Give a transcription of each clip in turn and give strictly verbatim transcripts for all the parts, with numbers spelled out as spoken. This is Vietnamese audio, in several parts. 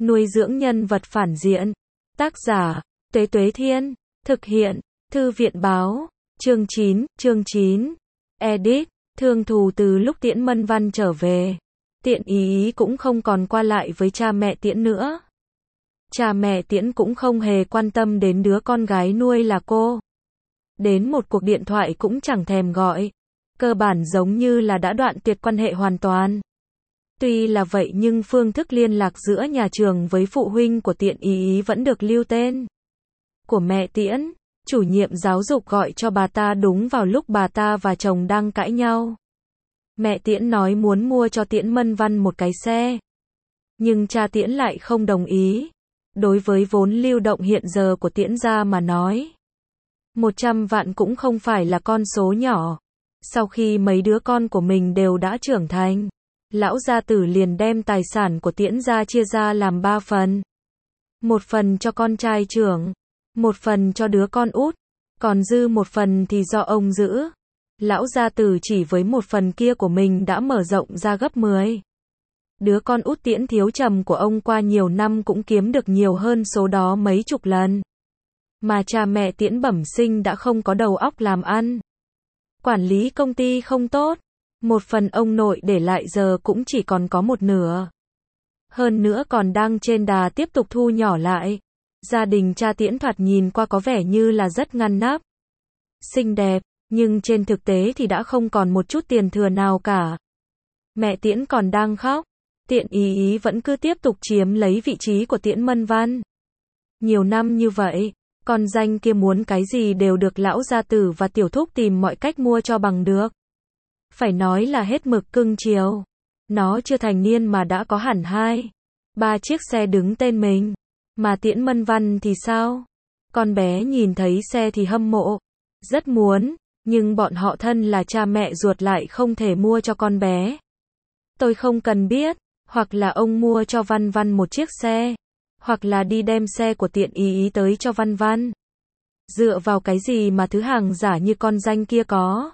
Nuôi dưỡng nhân vật phản diện. Tác giả, Tuế Tuế Thiên. Thực hiện, Thư viện Báo. Chương chín, chương chín. Edit, Thương Thù. Từ lúc Tiễn Mân Văn trở về, Tiện Ý Ý cũng không còn qua lại với cha mẹ Tiễn nữa. Cha mẹ Tiễn cũng không hề quan tâm đến đứa con gái nuôi là cô. Đến một cuộc điện thoại cũng chẳng thèm gọi. Cơ bản giống như là đã đoạn tuyệt quan hệ hoàn toàn. Tuy là vậy nhưng phương thức liên lạc giữa nhà trường với phụ huynh của Tiện Ý Ý vẫn được lưu tên của mẹ Tiễn. Chủ nhiệm giáo dục gọi cho bà ta đúng vào lúc bà ta và chồng đang cãi nhau. Mẹ Tiễn nói muốn mua cho Tiễn Mân Văn một cái xe. Nhưng cha Tiễn lại không đồng ý. Đối với vốn lưu động hiện giờ của Tiễn gia mà nói, một trăm vạn cũng không phải là con số nhỏ. Sau khi mấy đứa con của mình đều đã trưởng thành, lão gia tử liền đem tài sản của Tiễn gia chia ra làm ba phần. Một phần cho con trai trưởng, một phần cho đứa con út, còn dư một phần thì do ông giữ. Lão gia tử chỉ với một phần kia của mình đã mở rộng ra gấp mười. Đứa con út Tiễn Thiếu Trầm của ông qua nhiều năm cũng kiếm được nhiều hơn số đó mấy chục lần. Mà cha mẹ Tiễn bẩm sinh đã không có đầu óc làm ăn. Quản lý công ty không tốt. Một phần ông nội để lại giờ cũng chỉ còn có một nửa. Hơn nữa còn đang trên đà tiếp tục thu nhỏ lại. Gia đình cha Tiễn thoạt nhìn qua có vẻ như là rất ngăn nắp, xinh đẹp, nhưng trên thực tế thì đã không còn một chút tiền thừa nào cả. Mẹ Tiễn còn đang khóc. Tiện Ý Ý vẫn cứ tiếp tục chiếm lấy vị trí của Tiễn Mân Văn. Nhiều năm như vậy, con danh kia muốn cái gì đều được lão gia tử và tiểu thúc tìm mọi cách mua cho bằng được. Phải nói là hết mực cưng chiều. Nó chưa thành niên mà đã có hẳn hai, ba chiếc xe đứng tên mình. Mà Tiễn Mân Văn thì sao? Con bé nhìn thấy xe thì hâm mộ, rất muốn, nhưng bọn họ thân là cha mẹ ruột lại không thể mua cho con bé. Tôi không cần biết, hoặc là ông mua cho Văn Văn một chiếc xe, hoặc là đi đem xe của Tiện Ý Ý tới cho Văn Văn. Dựa vào cái gì mà thứ hàng giả như con danh kia có?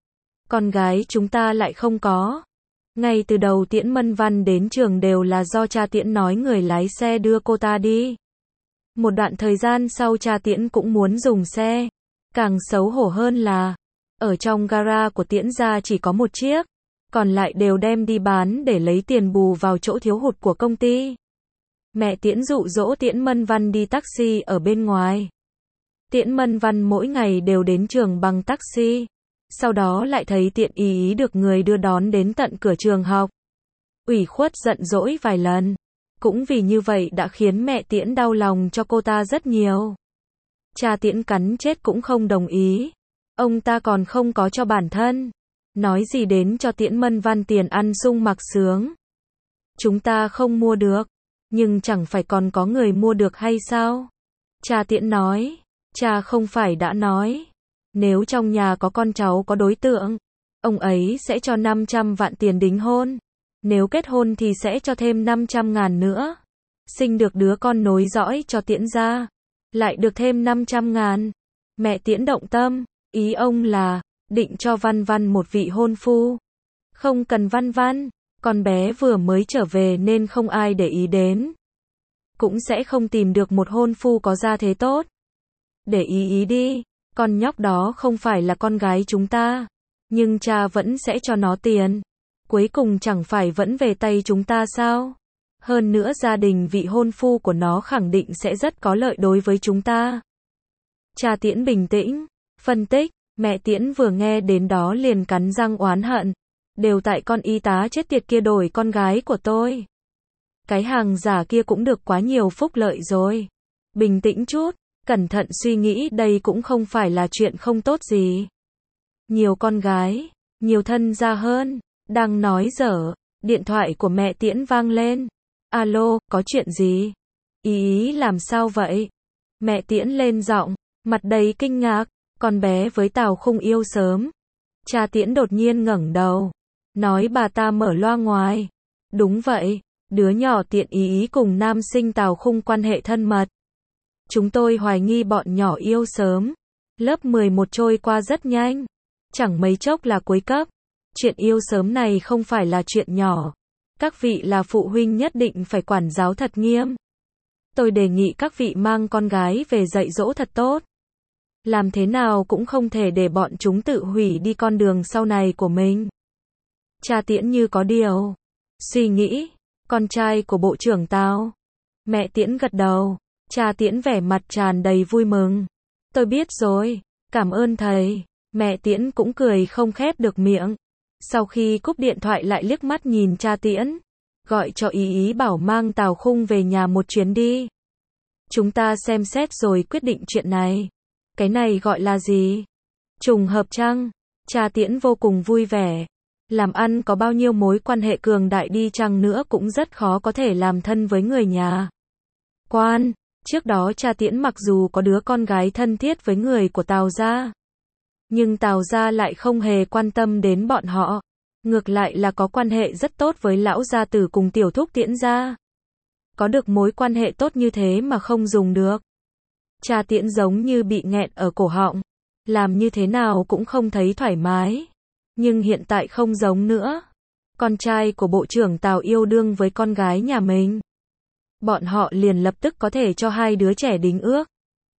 Con gái chúng ta lại không có. Ngay từ đầu Tiễn Mân Văn đến trường đều là do cha Tiễn nói người lái xe đưa cô ta đi. Một đoạn thời gian sau cha Tiễn cũng muốn dùng xe. Càng xấu hổ hơn là, ở trong gara của Tiễn gia chỉ có một chiếc, còn lại đều đem đi bán để lấy tiền bù vào chỗ thiếu hụt của công ty. Mẹ Tiễn dụ dỗ Tiễn Mân Văn đi taxi ở bên ngoài. Tiễn Mân Văn mỗi ngày đều đến trường bằng taxi. Sau đó lại thấy Tiện Ý Ý được người đưa đón đến tận cửa trường học. Ủy khuất giận dỗi vài lần. Cũng vì như vậy đã khiến mẹ Tiễn đau lòng cho cô ta rất nhiều. Cha Tiễn cắn chết cũng không đồng ý. Ông ta còn không có cho bản thân. Nói gì đến cho Tiễn Mân Văn tiền ăn sung mặc sướng. Chúng ta không mua được. Nhưng chẳng phải còn có người mua được hay sao? Cha Tiễn nói. Cha không phải đã nói, nếu trong nhà có con cháu có đối tượng, ông ấy sẽ cho năm trăm vạn tiền đính hôn. Nếu kết hôn thì sẽ cho thêm năm trăm ngàn nữa. Sinh được đứa con nối dõi cho Tiễn gia, lại được thêm năm trăm ngàn. Mẹ Tiễn động tâm, ý ông là, định cho Văn Văn một vị hôn phu. Không cần Văn Văn, con bé vừa mới trở về nên không ai để ý đến. Cũng sẽ không tìm được một hôn phu có gia thế tốt. Để ý ý đi, con nhóc đó không phải là con gái chúng ta. Nhưng cha vẫn sẽ cho nó tiền. Cuối cùng chẳng phải vẫn về tay chúng ta sao? Hơn nữa gia đình vị hôn phu của nó khẳng định sẽ rất có lợi đối với chúng ta. Cha Tiễn bình tĩnh, phân tích, mẹ Tiễn vừa nghe đến đó liền cắn răng oán hận. Đều tại con y tá chết tiệt kia đổi con gái của tôi. Cái hàng giả kia cũng được quá nhiều phúc lợi rồi. Bình tĩnh chút, cẩn thận suy nghĩ, đây cũng không phải là chuyện không tốt gì. Nhiều con gái, nhiều thân gia hơn. Đang nói dở, điện thoại của mẹ Tiễn vang lên. Alo, có chuyện gì? Ý Ý làm sao vậy? Mẹ Tiễn lên giọng, mặt đầy kinh ngạc. Con bé với Tào Khung yêu sớm. Cha Tiễn đột nhiên ngẩng đầu, nói bà ta mở loa ngoài. Đúng vậy, đứa nhỏ Tiện Ý Ý cùng nam sinh Tào Khung quan hệ thân mật. Chúng tôi hoài nghi bọn nhỏ yêu sớm. Lớp mười một trôi qua rất nhanh. Chẳng mấy chốc là cuối cấp. Chuyện yêu sớm này không phải là chuyện nhỏ. Các vị là phụ huynh nhất định phải quản giáo thật nghiêm. Tôi đề nghị các vị mang con gái về dạy dỗ thật tốt. Làm thế nào cũng không thể để bọn chúng tự hủy đi con đường sau này của mình. Cha Tiễn như có điều suy nghĩ. Con trai của bộ trưởng Tào. Mẹ Tiễn gật đầu. Cha Tiễn vẻ mặt tràn đầy vui mừng. Tôi biết rồi. Cảm ơn thầy. Mẹ Tiễn cũng cười không khép được miệng. Sau khi cúp điện thoại lại liếc mắt nhìn cha Tiễn. Gọi cho Ý Ý bảo mang Tào Khung về nhà một chuyến đi. Chúng ta xem xét rồi quyết định chuyện này. Cái này gọi là gì? Trùng hợp chăng? Cha Tiễn vô cùng vui vẻ. Làm ăn có bao nhiêu mối quan hệ cường đại đi chăng nữa cũng rất khó có thể làm thân với người nhà quan. Trước đó cha Tiễn mặc dù có đứa con gái thân thiết với người của Tào gia, nhưng Tào gia lại không hề quan tâm đến bọn họ. Ngược lại là có quan hệ rất tốt với lão gia tử cùng tiểu thúc Tiễn gia. Có được mối quan hệ tốt như thế mà không dùng được. Cha Tiễn giống như bị nghẹn ở cổ họng. Làm như thế nào cũng không thấy thoải mái. Nhưng hiện tại không giống nữa. Con trai của bộ trưởng Tào yêu đương với con gái nhà mình. Bọn họ liền lập tức có thể cho hai đứa trẻ đính ước.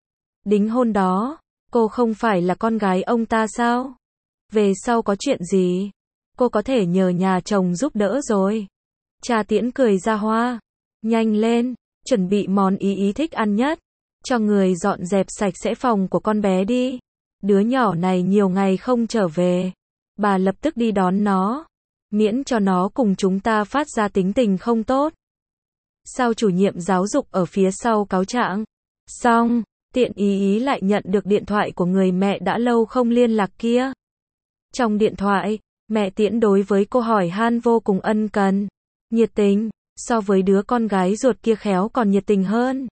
Đính hôn đó, cô không phải là con gái ông ta sao? Về sau có chuyện gì, cô có thể nhờ nhà chồng giúp đỡ rồi. Cha Tiễn cười ra hoa. Nhanh lên, chuẩn bị món Ý Ý thích ăn nhất. Cho người dọn dẹp sạch sẽ phòng của con bé đi. Đứa nhỏ này nhiều ngày không trở về. Bà lập tức đi đón nó. Miễn cho nó cùng chúng ta phát ra tính tình không tốt. Sao chủ nhiệm giáo dục ở phía sau cáo trạng. Xong, Tiện Ý Ý lại nhận được điện thoại của người mẹ đã lâu không liên lạc kia. Trong điện thoại, mẹ Tiễn đối với cô hỏi han vô cùng ân cần, nhiệt tình, so với đứa con gái ruột kia khéo còn nhiệt tình hơn.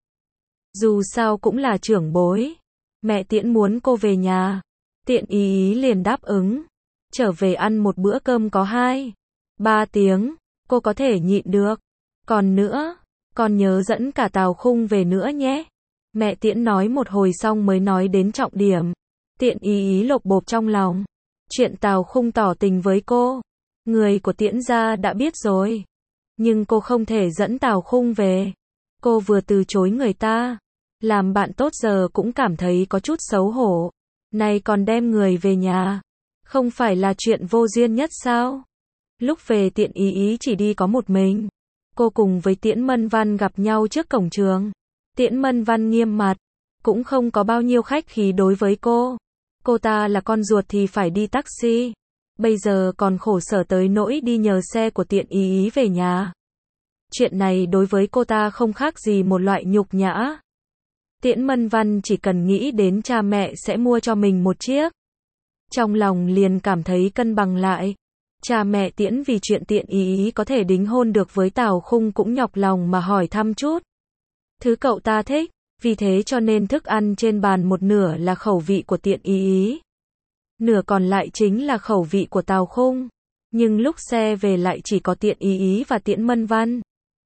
Dù sao cũng là trưởng bối. Mẹ Tiễn muốn cô về nhà. Tiện Ý Ý liền đáp ứng. Trở về ăn một bữa cơm có hai, ba tiếng, cô có thể nhịn được. Còn nữa, con nhớ dẫn cả Tào Khung về nữa nhé. Mẹ Tiễn nói một hồi xong mới nói đến trọng điểm. Tiện Ý Ý lột bột trong lòng. Chuyện Tào Khung tỏ tình với cô, người của Tiễn gia đã biết rồi. Nhưng cô không thể dẫn Tào Khung về. Cô vừa từ chối người ta. Làm bạn tốt giờ cũng cảm thấy có chút xấu hổ. Này còn đem người về nhà. Không phải là chuyện vô duyên nhất sao? Lúc về Tiện Ý Ý chỉ đi có một mình. Cô cùng với Tiễn Mân Văn gặp nhau trước cổng trường. Tiễn Mân Văn nghiêm mặt. Cũng không có bao nhiêu khách khí đối với cô. Cô ta là con ruột thì phải đi taxi. Bây giờ còn khổ sở tới nỗi đi nhờ xe của Tiện Ý Ý về nhà. Chuyện này đối với cô ta không khác gì một loại nhục nhã. Tiễn Mân Văn chỉ cần nghĩ đến cha mẹ sẽ mua cho mình một chiếc. Trong lòng liền cảm thấy cân bằng lại. Cha mẹ Tiễn vì chuyện Tiện Ý Ý có thể đính hôn được với Tào Khung cũng nhọc lòng mà hỏi thăm chút. Thứ cậu ta thích, vì thế cho nên thức ăn trên bàn một nửa là khẩu vị của Tiện Ý Ý. Nửa còn lại chính là khẩu vị của Tào Khung. Nhưng lúc xe về lại chỉ có Tiện Ý Ý và Tiễn Mân Văn.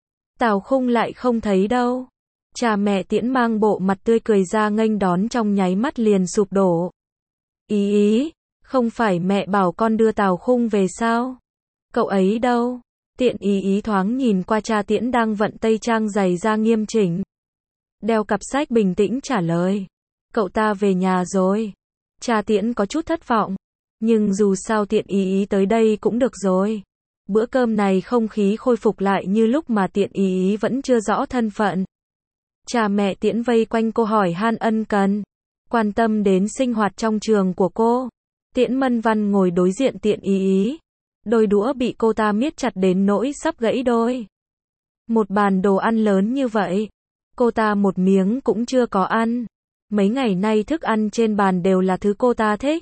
Tào Khung lại không thấy đâu. Cha mẹ Tiễn mang bộ mặt tươi cười ra nghênh đón trong nháy mắt liền sụp đổ. Ý Ý, không phải mẹ bảo con đưa Tào Khung về sao? Cậu ấy đâu? Tiện Ý Ý thoáng nhìn qua cha Tiễn đang vận tây trang giày da nghiêm chỉnh. Đeo cặp sách bình tĩnh trả lời. Cậu ta về nhà rồi. Cha Tiễn có chút thất vọng. Nhưng dù sao Tiện Ý Ý tới đây cũng được rồi. Bữa cơm này không khí khôi phục lại như lúc mà Tiện Ý Ý vẫn chưa rõ thân phận. Cha mẹ Tiễn vây quanh cô hỏi han ân cần. Quan tâm đến sinh hoạt trong trường của cô. Tiễn Mân Văn ngồi đối diện Tiện Ý Ý. Đôi đũa bị cô ta miết chặt đến nỗi sắp gãy đôi. Một bàn đồ ăn lớn như vậy. Cô ta một miếng cũng chưa có ăn. Mấy ngày nay thức ăn trên bàn đều là thứ cô ta thích.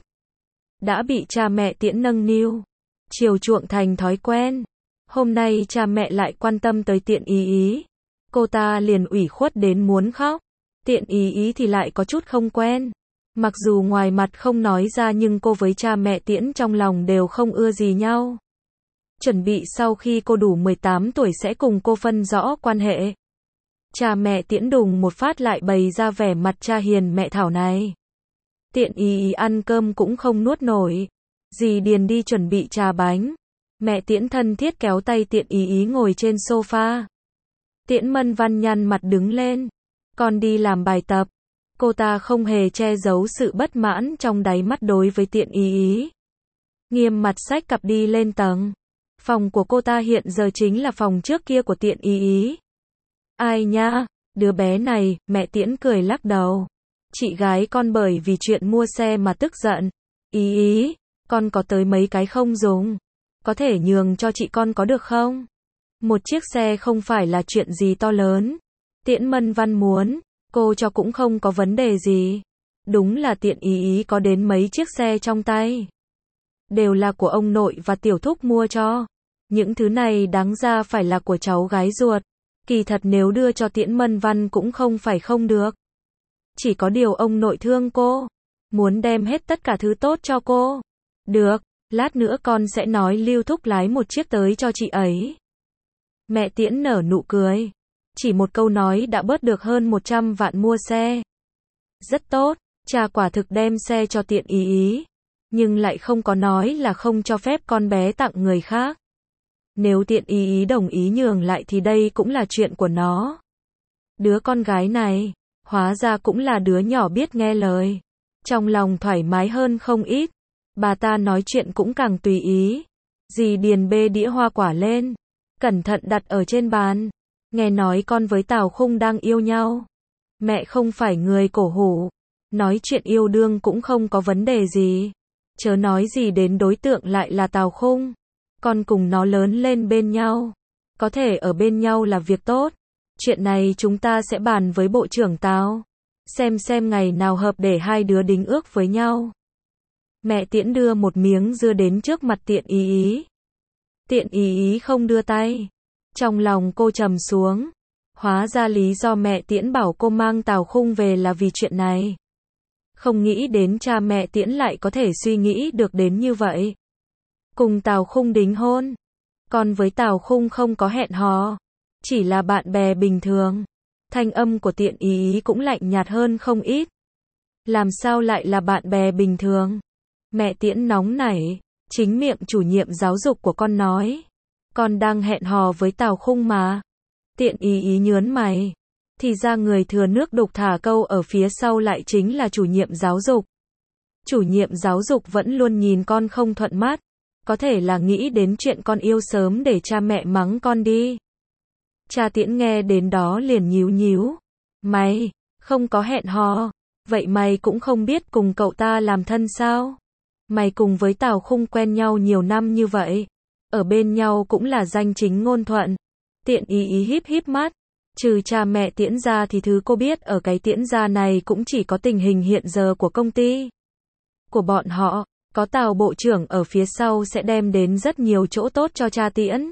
Đã bị cha mẹ Tiễn nâng niu, chiều chuộng thành thói quen. Hôm nay cha mẹ lại quan tâm tới Tiện Ý Ý. Cô ta liền ủy khuất đến muốn khóc. Tiện Ý Ý thì lại có chút không quen. Mặc dù ngoài mặt không nói ra nhưng cô với cha mẹ Tiễn trong lòng đều không ưa gì nhau. Chuẩn bị sau khi cô đủ mười tám tuổi sẽ cùng cô phân rõ quan hệ. Cha mẹ Tiễn đùng một phát lại bày ra vẻ mặt cha hiền mẹ thảo này. Tiện Ý Ý ăn cơm cũng không nuốt nổi. Dì Điền đi chuẩn bị trà bánh. Mẹ Tiễn thân thiết kéo tay Tiện Ý Ý ngồi trên sofa. Tiễn Mân Văn nhăn mặt đứng lên. Con đi làm bài tập. Cô ta không hề che giấu sự bất mãn trong đáy mắt đối với Tiện Ý Ý. Nghiêm mặt xách cặp đi lên tầng. Phòng của cô ta hiện giờ chính là phòng trước kia của Tiện Ý Ý. Ai nha, đứa bé này, mẹ Tiễn cười lắc đầu. Chị gái con bởi vì chuyện mua xe mà tức giận. Ý ý, con có tới mấy cái không dùng. Có thể nhường cho chị con có được không? Một chiếc xe không phải là chuyện gì to lớn. Tiễn Mân Văn muốn, cô cho cũng không có vấn đề gì. Đúng là Tiện Ý Ý có đến mấy chiếc xe trong tay. Đều là của ông nội và tiểu thúc mua cho. Những thứ này đáng ra phải là của cháu gái ruột. Kỳ thật nếu đưa cho Tiễn Mân Văn cũng không phải không được. Chỉ có điều ông nội thương cô. Muốn đem hết tất cả thứ tốt cho cô. Được, lát nữa con sẽ nói Lưu thúc lái một chiếc tới cho chị ấy. Mẹ Tiễn nở nụ cười. Chỉ một câu nói đã bớt được hơn một trăm vạn mua xe. Rất tốt, cha quả thực đem xe cho Tiện Ý Ý. Nhưng lại không có nói là không cho phép con bé tặng người khác. Nếu Tiện Ý Ý đồng ý nhường lại thì đây cũng là chuyện của nó. Đứa con gái này, hóa ra cũng là đứa nhỏ biết nghe lời. Trong lòng thoải mái hơn không ít. Bà ta nói chuyện cũng càng tùy ý. Dì Điền bê đĩa hoa quả lên. Cẩn thận đặt ở trên bàn. Nghe nói con với Tào Khung đang yêu nhau. Mẹ không phải người cổ hủ. Nói chuyện yêu đương cũng không có vấn đề gì. Chớ nói gì đến đối tượng lại là Tào Khung. Con cùng nó lớn lên bên nhau. Có thể ở bên nhau là việc tốt. Chuyện này chúng ta sẽ bàn với bộ trưởng Tào. Xem xem ngày nào hợp để hai đứa đính ước với nhau. Mẹ Tiễn đưa một miếng dưa đến trước mặt Tiện Ý Ý. Tiện Ý Ý không đưa tay. Trong lòng cô trầm xuống. Hóa ra lý do mẹ Tiễn bảo cô mang Tào Khung về là vì chuyện này. Không nghĩ đến cha mẹ Tiễn lại có thể suy nghĩ được đến như vậy. Cùng Tào Khung đính hôn. Còn với Tào Khung không có hẹn hò. Chỉ là bạn bè bình thường. Thanh âm của Tiện Ý Ý cũng lạnh nhạt hơn không ít. Làm sao lại là bạn bè bình thường? Mẹ Tiễn nóng nảy. Chính miệng chủ nhiệm giáo dục của con nói. Con đang hẹn hò với Tào Khung mà. Tiện Ý Ý nhớn mày. Thì ra người thừa nước đục thả câu ở phía sau lại chính là chủ nhiệm giáo dục. Chủ nhiệm giáo dục vẫn luôn nhìn con không thuận mắt. Có thể là nghĩ đến chuyện con yêu sớm để cha mẹ mắng con đi. Cha Tiễn nghe đến đó liền nhíu nhíu. Mày, không có hẹn hò. Vậy mày cũng không biết cùng cậu ta làm thân sao? Mày cùng với Tào Khung quen nhau nhiều năm như vậy. Ở bên nhau cũng là danh chính ngôn thuận. Tiện Ý Ý híp híp mắt. Trừ cha mẹ Tiễn ra thì thứ cô biết ở cái Tiễn gia này cũng chỉ có tình hình hiện giờ của công ty. Của bọn họ, có Tào bộ trưởng ở phía sau sẽ đem đến rất nhiều chỗ tốt cho cha Tiễn.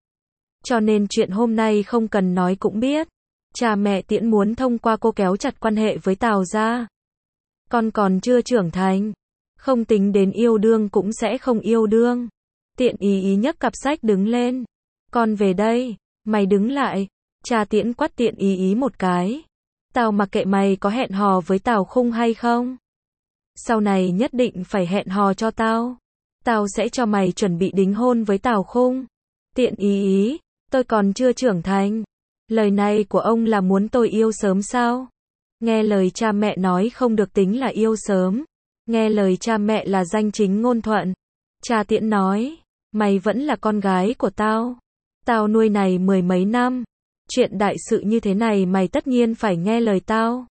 Cho nên chuyện hôm nay không cần nói cũng biết. Cha mẹ Tiễn muốn thông qua cô kéo chặt quan hệ với Tào gia. Con còn chưa trưởng thành. Không tính đến yêu đương cũng sẽ không yêu đương. Tiện Ý Ý nhấc cặp sách đứng lên. Con về đây. Mày đứng lại. Cha Tiễn quát Tiện Ý Ý một cái. Tao mặc kệ mày có hẹn hò với Tào Khung hay không. Sau này nhất định phải hẹn hò cho tao. Tao sẽ cho mày chuẩn bị đính hôn với Tào Khung. Tiện Ý Ý, tôi còn chưa trưởng thành. Lời này của ông là muốn tôi yêu sớm sao? Nghe lời cha mẹ nói không được tính là yêu sớm. Nghe lời cha mẹ là danh chính ngôn thuận. Cha Tiễn nói, mày vẫn là con gái của tao. Tao nuôi này mười mấy năm. Chuyện đại sự như thế này mày tất nhiên phải nghe lời tao.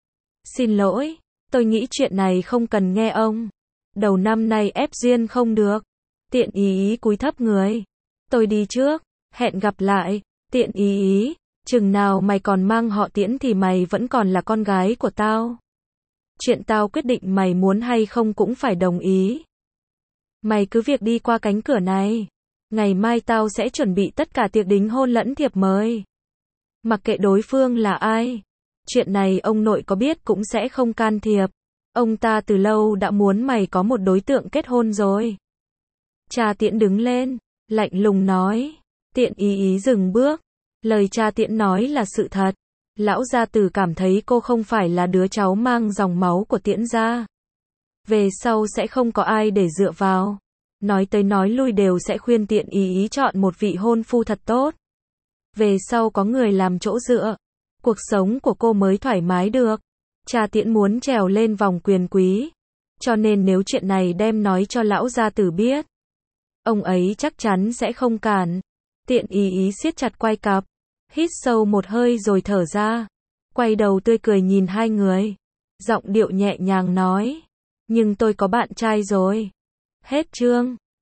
Xin lỗi, tôi nghĩ chuyện này không cần nghe ông. Đầu năm nay ép duyên không được. Tiện Ý Ý cúi thấp người. Tôi đi trước, hẹn gặp lại. Tiện Ý Ý, chừng nào mày còn mang họ Tiễn thì mày vẫn còn là con gái của tao. Chuyện tao quyết định mày muốn hay không cũng phải đồng ý. Mày cứ việc đi qua cánh cửa này. Ngày mai tao sẽ chuẩn bị tất cả tiệc đính hôn lẫn thiệp mời. Mặc kệ đối phương là ai. Chuyện này ông nội có biết cũng sẽ không can thiệp. Ông ta từ lâu đã muốn mày có một đối tượng kết hôn rồi. Cha Tiễn đứng lên, lạnh lùng nói. Tiện Ý Ý dừng bước. Lời cha Tiễn nói là sự thật. Lão gia tử cảm thấy cô không phải là đứa cháu mang dòng máu của Tiễn gia. Về sau sẽ không có ai để dựa vào. Nói tới nói lui đều sẽ khuyên Tiện Ý Ý chọn một vị hôn phu thật tốt. Về sau có người làm chỗ dựa, cuộc sống của cô mới thoải mái được. Cha Tiễn muốn trèo lên vòng quyền quý, cho nên nếu chuyện này đem nói cho lão gia tử biết, ông ấy chắc chắn sẽ không cản. Tiện ý ý siết chặt quai cạp, hít sâu một hơi rồi thở ra, quay đầu tươi cười nhìn hai người, giọng điệu nhẹ nhàng nói, nhưng tôi có bạn trai rồi. Hết chương.